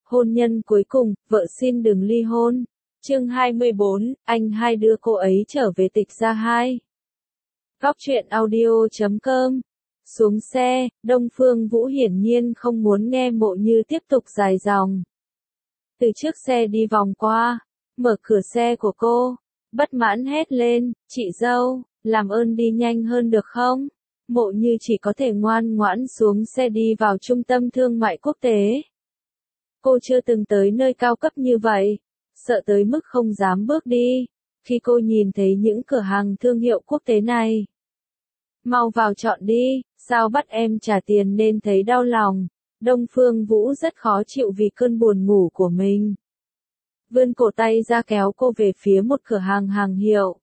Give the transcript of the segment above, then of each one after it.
Hôn nhân cuối cùng, vợ xin đừng ly hôn. Chương 24, anh hai đưa cô ấy trở về Tịch Gia 2. Góc truyện audio.com. Xuống xe, Đông Phương Vũ hiển nhiên không muốn nghe Mộ Như tiếp tục dài dòng. Từ trước xe đi vòng qua, mở cửa xe của cô, bất mãn hét lên, chị dâu, làm ơn đi nhanh hơn được không? Mộ Như chỉ có thể ngoan ngoãn xuống xe đi vào trung tâm thương mại quốc tế. Cô chưa từng tới nơi cao cấp như vậy, sợ tới mức không dám bước đi, khi cô nhìn thấy những cửa hàng thương hiệu quốc tế này. Mau vào chọn đi, sao bắt em trả tiền nên thấy đau lòng. Đông Phương Vũ rất khó chịu vì cơn buồn ngủ của mình. Vươn cổ tay ra kéo cô về phía một cửa hàng hàng hiệu.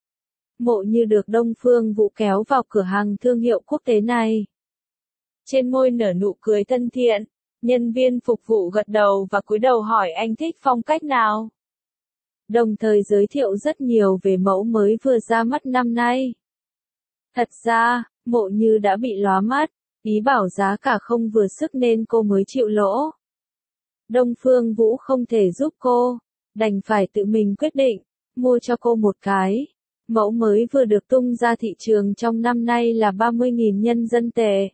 Mộ Như được Đông Phương Vũ kéo vào cửa hàng thương hiệu quốc tế này. Trên môi nở nụ cười thân thiện, nhân viên phục vụ gật đầu và cúi đầu hỏi anh thích phong cách nào. Đồng thời giới thiệu rất nhiều về mẫu mới vừa ra mắt năm nay. Thật ra, Mộ Như đã bị lóa mắt, ý bảo giá cả không vừa sức nên cô mới chịu lỗ. Đông Phương Vũ không thể giúp cô, đành phải tự mình quyết định, mua cho cô một cái. Mẫu mới vừa được tung ra thị trường trong năm nay là 30.000 nhân dân tệ.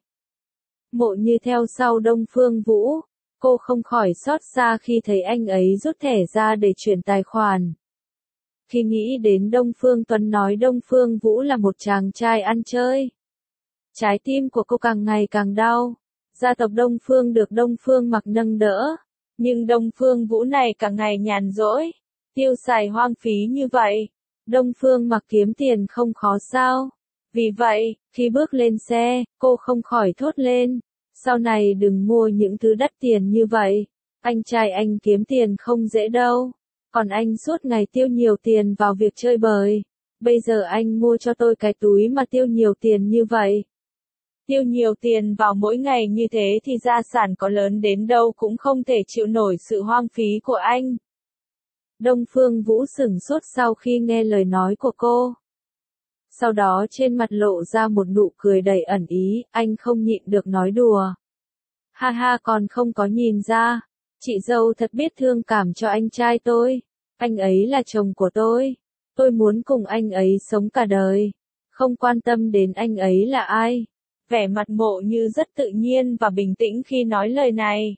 Mộ Như theo sau Đông Phương Vũ, cô không khỏi xót xa khi thấy anh ấy rút thẻ ra để chuyển tài khoản. Khi nghĩ đến Đông Phương Tuấn nói Đông Phương Vũ là một chàng trai ăn chơi, trái tim của cô càng ngày càng đau. Gia tộc Đông Phương được Đông Phương Mặc nâng đỡ, nhưng Đông Phương Vũ này càng ngày nhàn rỗi, tiêu xài hoang phí như vậy. Đông Phương Mặc kiếm tiền không khó sao? Vì vậy, khi bước lên xe, cô không khỏi thốt lên, sau này đừng mua những thứ đắt tiền như vậy. Anh trai anh kiếm tiền không dễ đâu, còn anh suốt ngày tiêu nhiều tiền vào việc chơi bời. Bây giờ anh mua cho tôi cái túi mà tiêu nhiều tiền như vậy. Tiêu nhiều tiền vào mỗi ngày như thế thì gia sản có lớn đến đâu cũng không thể chịu nổi sự hoang phí của anh. Đông Phương Vũ sửng sốt sau khi nghe lời nói của cô. Sau đó trên mặt lộ ra một nụ cười đầy ẩn ý, anh không nhịn được nói đùa. Ha ha, còn không có nhìn ra, chị dâu thật biết thương cảm cho anh trai tôi. Anh ấy là chồng của tôi muốn cùng anh ấy sống cả đời, không quan tâm đến anh ấy là ai. Vẻ mặt Mộ Như rất tự nhiên và bình tĩnh khi nói lời này.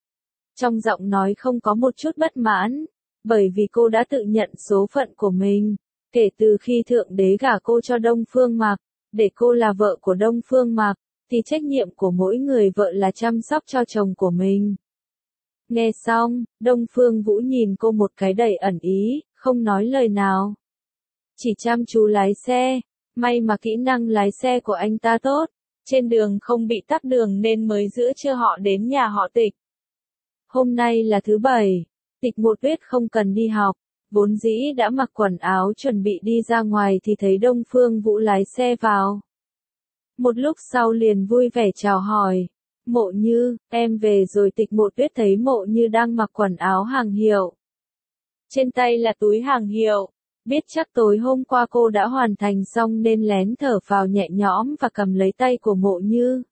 Trong giọng nói không có một chút bất mãn, bởi vì cô đã tự nhận số phận của mình. Kể từ khi Thượng Đế gả cô cho Đông Phương Mặc, để cô là vợ của Đông Phương Mặc, thì trách nhiệm của mỗi người vợ là chăm sóc cho chồng của mình. Nghe xong, Đông Phương Vũ nhìn cô một cái đầy ẩn ý, không nói lời nào. Chỉ chăm chú lái xe, may mà kỹ năng lái xe của anh ta tốt, trên đường không bị tắc đường nên mới giữa trưa họ đến nhà họ Tịch. Hôm nay là thứ Bảy, Tịch Một Tuyết không cần đi học, vốn dĩ đã mặc quần áo chuẩn bị đi ra ngoài thì thấy Đông Phương Vũ lái xe vào. Một lúc sau liền vui vẻ chào hỏi, Mộ Như, em về rồi. Tịch Một Tuyết thấy Mộ Như đang mặc quần áo hàng hiệu, trên tay là túi hàng hiệu, biết chắc tối hôm qua cô đã hoàn thành xong nên lén thở phào nhẹ nhõm và cầm lấy tay của Mộ Như.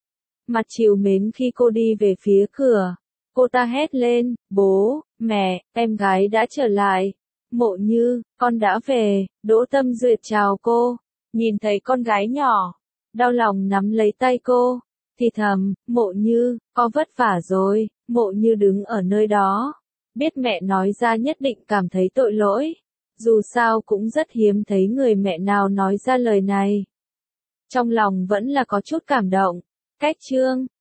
Mặt trìu mến khi cô đi về phía cửa, cô ta hét lên, bố, mẹ, em gái đã trở lại. Mộ Như, con đã về. Đỗ Tâm Duyệt chào cô, nhìn thấy con gái nhỏ, đau lòng nắm lấy tay cô, thì thầm, Mộ Như, có vất vả rồi. Mộ Như đứng ở nơi đó, biết mẹ nói ra nhất định cảm thấy tội lỗi. Dù sao cũng rất hiếm thấy người mẹ nào nói ra lời này. Trong lòng vẫn là có chút cảm động. Cách chương